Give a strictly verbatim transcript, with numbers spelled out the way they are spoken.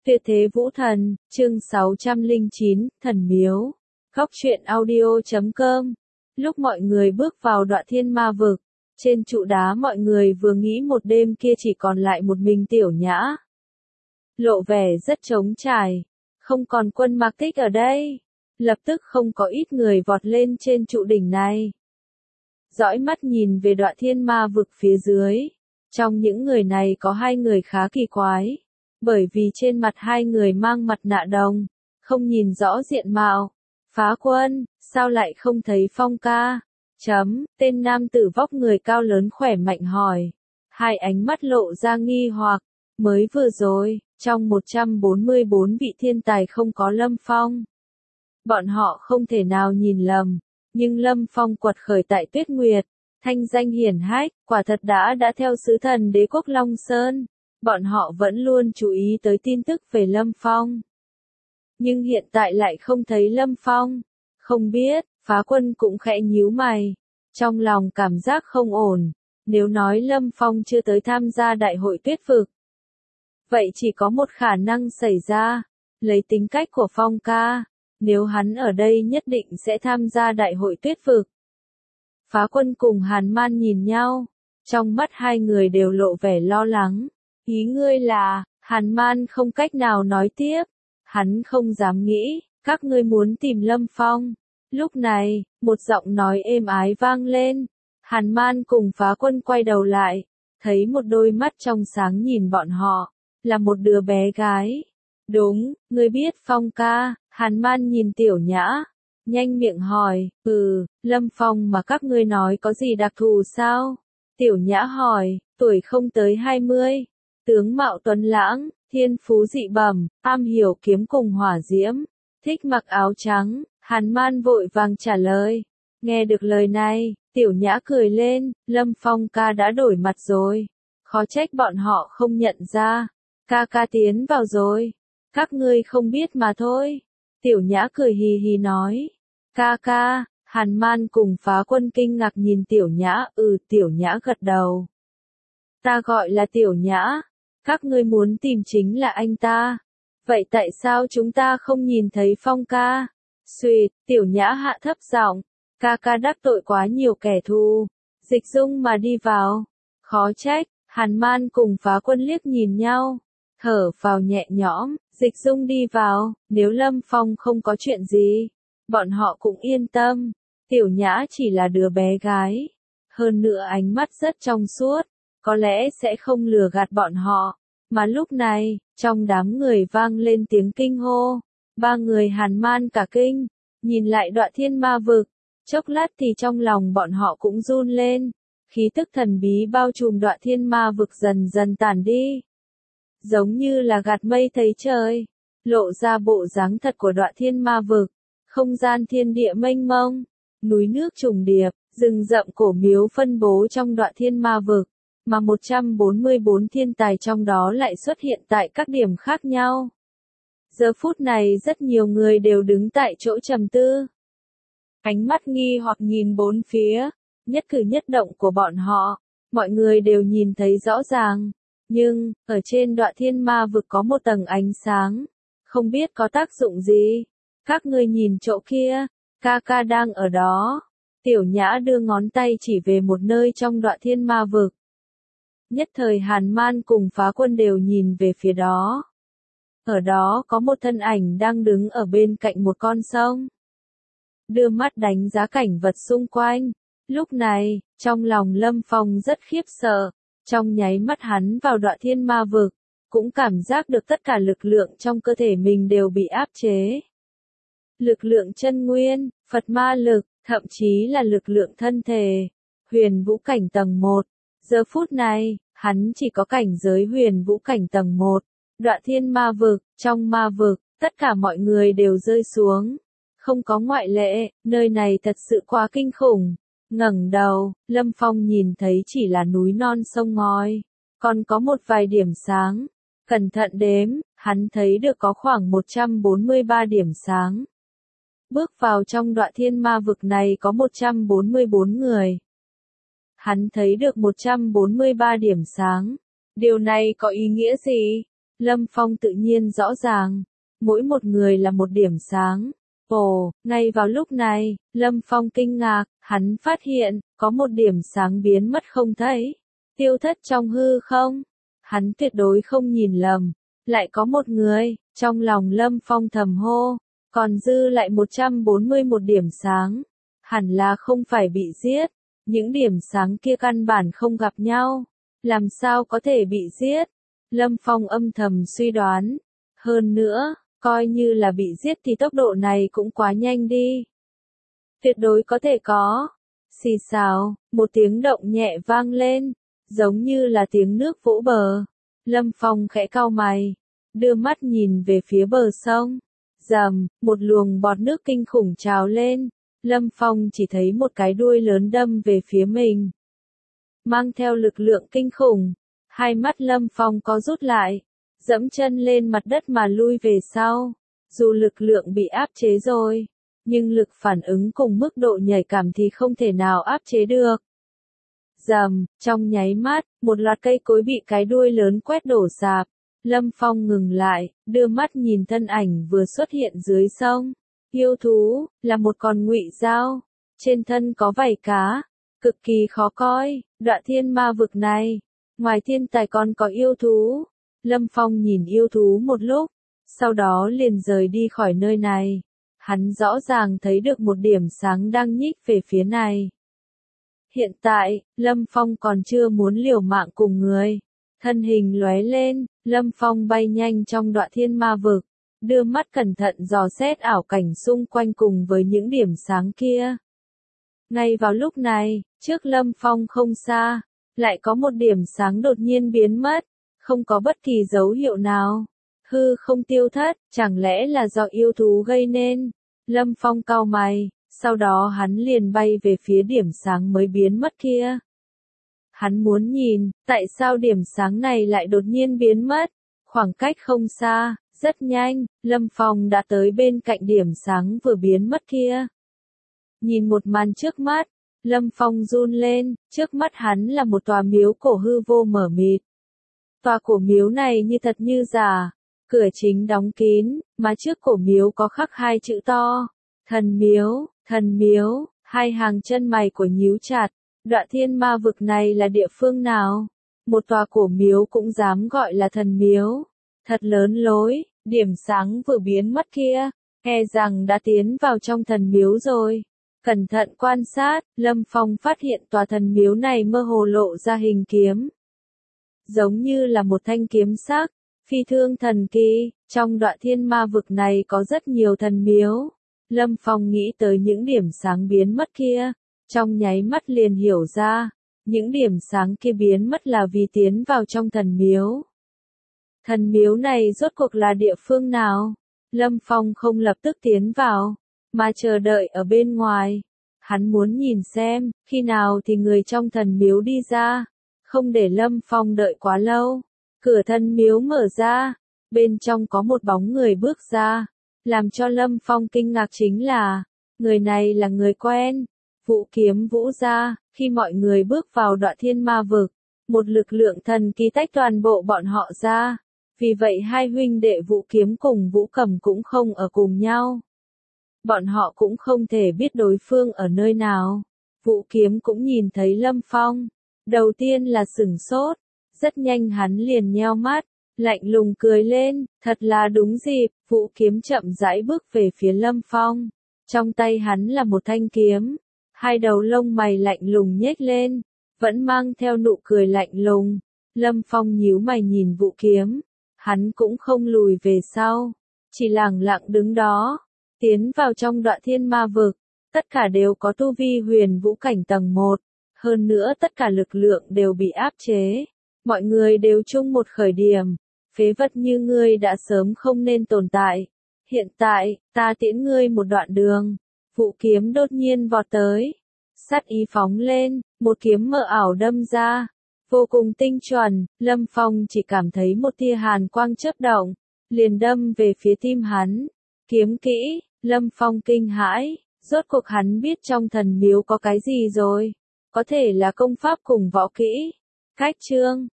Tuyệt thế vũ thần, chương sáu trăm lẻ chín, thần miếu. Góc truyện audio chấm com. Lúc mọi người bước vào Đoạn Thiên Ma Vực, trên trụ đá mọi người vừa nghĩ một đêm kia chỉ còn lại một mình Tiểu Nhã. Lộ vẻ rất trống trải, không còn Quân Mạc Tích ở đây. Lập tức không có ít người vọt lên trên trụ đỉnh này. Dõi mắt nhìn về Đoạn Thiên Ma Vực phía dưới. Trong những người này có hai người khá kỳ quái. Bởi vì trên mặt hai người mang mặt nạ đồng, không nhìn rõ diện mạo. Phá Quân, sao lại không thấy Phong ca? Chấm, tên nam tử vóc người cao lớn khỏe mạnh hỏi. Hai ánh mắt lộ ra nghi hoặc. Mới vừa rồi, trong một trăm bốn mươi bốn vị thiên tài không có Lâm Phong. Bọn họ không thể nào nhìn lầm, nhưng Lâm Phong quật khởi tại Tuyết Nguyệt, thanh danh hiển hách, quả thật đã đã theo sứ thần đế quốc Long Sơn. Bọn họ vẫn luôn chú ý tới tin tức về Lâm Phong. Nhưng hiện tại lại không thấy Lâm Phong. Không biết, Phá Quân cũng khẽ nhíu mày. Trong lòng cảm giác không ổn. Nếu nói Lâm Phong chưa tới tham gia đại hội tuyết vực. Vậy chỉ có một khả năng xảy ra. Lấy tính cách của Phong ca. Nếu hắn ở đây nhất định sẽ tham gia đại hội tuyết vực. Phá Quân cùng Hàn Man nhìn nhau. Trong mắt hai người đều lộ vẻ lo lắng. Ý ngươi là, Hàn Man không cách nào nói tiếp. Hắn không dám nghĩ, các ngươi muốn tìm Lâm Phong. Lúc này, một giọng nói êm ái vang lên. Hàn Man cùng Phá Quân quay đầu lại, thấy một đôi mắt trong sáng nhìn bọn họ, là một đứa bé gái. Đúng, ngươi biết Phong ca. Hàn Man nhìn Tiểu Nhã, nhanh miệng hỏi, ừ, Lâm Phong mà các ngươi nói có gì đặc thù sao? Tiểu Nhã hỏi, tuổi không tới hai mươi. Tướng mạo tuấn lãng, thiên phú dị bẩm, am hiểu kiếm cùng hỏa diễm, thích mặc áo trắng. Hàn Man vội vàng trả lời. Nghe được lời này, Tiểu Nhã cười lên, Lâm Phong ca đã đổi mặt rồi. Khó trách bọn họ không nhận ra. Ca ca tiến vào rồi. Các ngươi không biết mà thôi. Tiểu Nhã cười hì hì nói. Ca ca, Hàn Man cùng Phá Quân kinh ngạc nhìn Tiểu Nhã, ừ Tiểu Nhã gật đầu. Ta gọi là Tiểu Nhã. Các ngươi muốn tìm chính là anh ta. Vậy tại sao chúng ta không nhìn thấy Phong ca? Xuyệt, Tiểu Nhã hạ thấp giọng. Ca ca đắc tội quá nhiều kẻ thù. Dịch Dung mà đi vào. Khó trách, Hàn Man cùng Phá Quân liếc nhìn nhau. Thở vào nhẹ nhõm, Dịch Dung đi vào, nếu Lâm Phong không có chuyện gì, bọn họ cũng yên tâm. Tiểu Nhã chỉ là đứa bé gái. Hơn nữa ánh mắt rất trong suốt. Có lẽ sẽ không lừa gạt bọn họ. Mà lúc này, trong đám người vang lên tiếng kinh hô. Ba người Hàn Man cả kinh, nhìn lại Đoạn Thiên Ma Vực. Chốc lát thì trong lòng bọn họ cũng run lên. Khí tức thần bí bao trùm Đoạn Thiên Ma Vực dần dần tản đi. Giống như là gạt mây thấy trời. Lộ ra bộ dáng thật của Đoạn Thiên Ma Vực. Không gian thiên địa mênh mông. Núi nước trùng điệp, rừng rậm cổ miếu phân bố trong Đoạn Thiên Ma Vực. Mà một trăm bốn mươi bốn thiên tài trong đó lại xuất hiện tại các điểm khác nhau. Giờ phút này rất nhiều người đều đứng tại chỗ trầm tư. Ánh mắt nghi hoặc nhìn bốn phía, nhất cử nhất động của bọn họ, mọi người đều nhìn thấy rõ ràng. Nhưng, ở trên Đoạn Thiên Ma Vực có một tầng ánh sáng, không biết có tác dụng gì. Các ngươi nhìn chỗ kia, ca ca đang ở đó. Tiểu Nhã đưa ngón tay chỉ về một nơi trong Đoạn Thiên Ma Vực. Nhất thời Hàn Man cùng Phá Quân đều nhìn về phía đó. Ở đó có một thân ảnh đang đứng ở bên cạnh một con sông. Đưa mắt đánh giá cảnh vật xung quanh. Lúc này, trong lòng Lâm Phong rất khiếp sợ. Trong nháy mắt hắn vào Đoạn Thiên Ma Vực, cũng cảm giác được tất cả lực lượng trong cơ thể mình đều bị áp chế. Lực lượng chân nguyên, Phật ma lực, thậm chí là lực lượng thân thể. Huyền vũ cảnh tầng một. Giờ phút này, hắn chỉ có cảnh giới huyền vũ cảnh tầng một. Đoạn Thiên Ma Vực, trong ma vực, tất cả mọi người đều rơi xuống. Không có ngoại lệ, nơi này thật sự quá kinh khủng. Ngẩng đầu, Lâm Phong nhìn thấy chỉ là núi non sông ngòi. Còn có một vài điểm sáng. Cẩn thận đếm, hắn thấy được có khoảng một trăm bốn mươi ba điểm sáng. Bước vào trong Đoạn Thiên Ma Vực này có một trăm bốn mươi bốn người. Hắn thấy được một trăm bốn mươi ba điểm sáng. Điều này có ý nghĩa gì? Lâm Phong tự nhiên rõ ràng, mỗi một người là một điểm sáng. Ồ, ngay vào lúc này, Lâm Phong kinh ngạc, hắn phát hiện, có một điểm sáng biến mất không thấy, tiêu thất trong hư không. Hắn tuyệt đối không nhìn lầm, lại có một người, trong lòng Lâm Phong thầm hô, còn dư lại một trăm bốn mươi mốt điểm sáng, hẳn là không phải bị giết, những điểm sáng kia căn bản không gặp nhau, làm sao có thể bị giết? Lâm Phong âm thầm suy đoán, hơn nữa, coi như là bị giết thì tốc độ này cũng quá nhanh đi. Tuyệt đối có thể có. Xì xào, một tiếng động nhẹ vang lên, giống như là tiếng nước vỗ bờ. Lâm Phong khẽ cau mày, đưa mắt nhìn về phía bờ sông. Rầm, một luồng bọt nước kinh khủng trào lên. Lâm Phong chỉ thấy một cái đuôi lớn đâm về phía mình, mang theo lực lượng kinh khủng. Hai mắt Lâm Phong có rút lại, dẫm chân lên mặt đất mà lui về sau. Dù lực lượng bị áp chế rồi, nhưng lực phản ứng cùng mức độ nhạy cảm thì không thể nào áp chế được. Rầm, trong nháy mắt, một loạt cây cối bị cái đuôi lớn quét đổ sạp. Lâm Phong ngừng lại, đưa mắt nhìn thân ảnh vừa xuất hiện dưới sông. Yêu thú, là một con ngụy dao, trên thân có vảy cá, cực kỳ khó coi. Đoạn thiên ma vực này, ngoài thiên tài còn có yêu thú. Lâm Phong nhìn yêu thú một lúc, sau đó liền rời đi khỏi nơi này. Hắn rõ ràng thấy được một điểm sáng đang nhích về phía này. Hiện tại, Lâm Phong còn chưa muốn liều mạng cùng người. Thân hình lóe lên, Lâm Phong bay nhanh trong đoạn thiên ma vực, đưa mắt cẩn thận dò xét ảo cảnh xung quanh cùng với những điểm sáng kia. Ngay vào lúc này, trước Lâm Phong không xa, lại có một điểm sáng đột nhiên biến mất, không có bất kỳ dấu hiệu nào. Hư không tiêu thất, chẳng lẽ là do yêu thú gây nên? Lâm Phong cau mày, sau đó hắn liền bay về phía điểm sáng mới biến mất kia. Hắn muốn nhìn, tại sao điểm sáng này lại đột nhiên biến mất? Khoảng cách không xa, rất nhanh, Lâm Phong đã tới bên cạnh điểm sáng vừa biến mất kia. Nhìn một màn trước mắt, Lâm Phong run lên, trước mắt hắn là một tòa miếu cổ hư vô mở mịt. Tòa cổ miếu này như thật như giả, cửa chính đóng kín, mà trước cổ miếu có khắc hai chữ to, thần miếu, thần miếu, hai hàng chân mày của nhíu chặt. Đoạn thiên ma vực này là địa phương nào? Một tòa cổ miếu cũng dám gọi là thần miếu. Thật lớn lối, điểm sáng vừa biến mất kia, e rằng đã tiến vào trong thần miếu rồi. Cẩn thận quan sát, Lâm Phong phát hiện tòa thần miếu này mơ hồ lộ ra hình kiếm. Giống như là một thanh kiếm sắc, phi thương thần kỳ. Trong đoạn thiên ma vực này có rất nhiều thần miếu. Lâm Phong nghĩ tới những điểm sáng biến mất kia. Trong nháy mắt liền hiểu ra, những điểm sáng kia biến mất là vì tiến vào trong thần miếu. Thần miếu này rốt cuộc là địa phương nào? Lâm Phong không lập tức tiến vào, mà chờ đợi ở bên ngoài. Hắn muốn nhìn xem, khi nào thì người trong thần miếu đi ra. Không để Lâm Phong đợi quá lâu. Cửa thần miếu mở ra, bên trong có một bóng người bước ra. Làm cho Lâm Phong kinh ngạc chính là, người này là người quen. Vũ Kiếm Vũ gia. Khi mọi người bước vào đoạn thiên ma vực, một lực lượng thần kỳ tách toàn bộ bọn họ ra. Vì vậy hai huynh đệ Vũ Kiếm cùng Vũ Cầm cũng không ở cùng nhau. Bọn họ cũng không thể biết đối phương ở nơi nào. Vũ Kiếm cũng nhìn thấy Lâm Phong. Đầu tiên là sửng sốt, rất nhanh hắn liền nheo mắt, lạnh lùng cười lên, thật là đúng dịp. Vũ Kiếm chậm rãi bước về phía Lâm Phong. Trong tay hắn là một thanh kiếm. Hai đầu lông mày lạnh lùng nhếch lên, vẫn mang theo nụ cười lạnh lùng. Lâm Phong nhíu mày nhìn Vũ Kiếm, hắn cũng không lùi về sau, chỉ lẳng lặng đứng đó. Tiến vào trong đoạn thiên ma vực, tất cả đều có tu vi huyền vũ cảnh tầng một, hơn nữa tất cả lực lượng đều bị áp chế. Mọi người đều chung một khởi điểm, phế vật như ngươi đã sớm không nên tồn tại. Hiện tại, ta tiễn ngươi một đoạn đường. Vũ Kiếm đột nhiên vọt tới, sát ý phóng lên, một kiếm mờ ảo đâm ra, vô cùng tinh chuẩn. Lâm Phong chỉ cảm thấy một tia hàn quang chớp động, liền đâm về phía tim hắn. Kiếm kỹ, Lâm Phong kinh hãi, rốt cuộc hắn biết trong thần miếu có cái gì rồi, có thể là công pháp cùng võ kỹ. Cách chương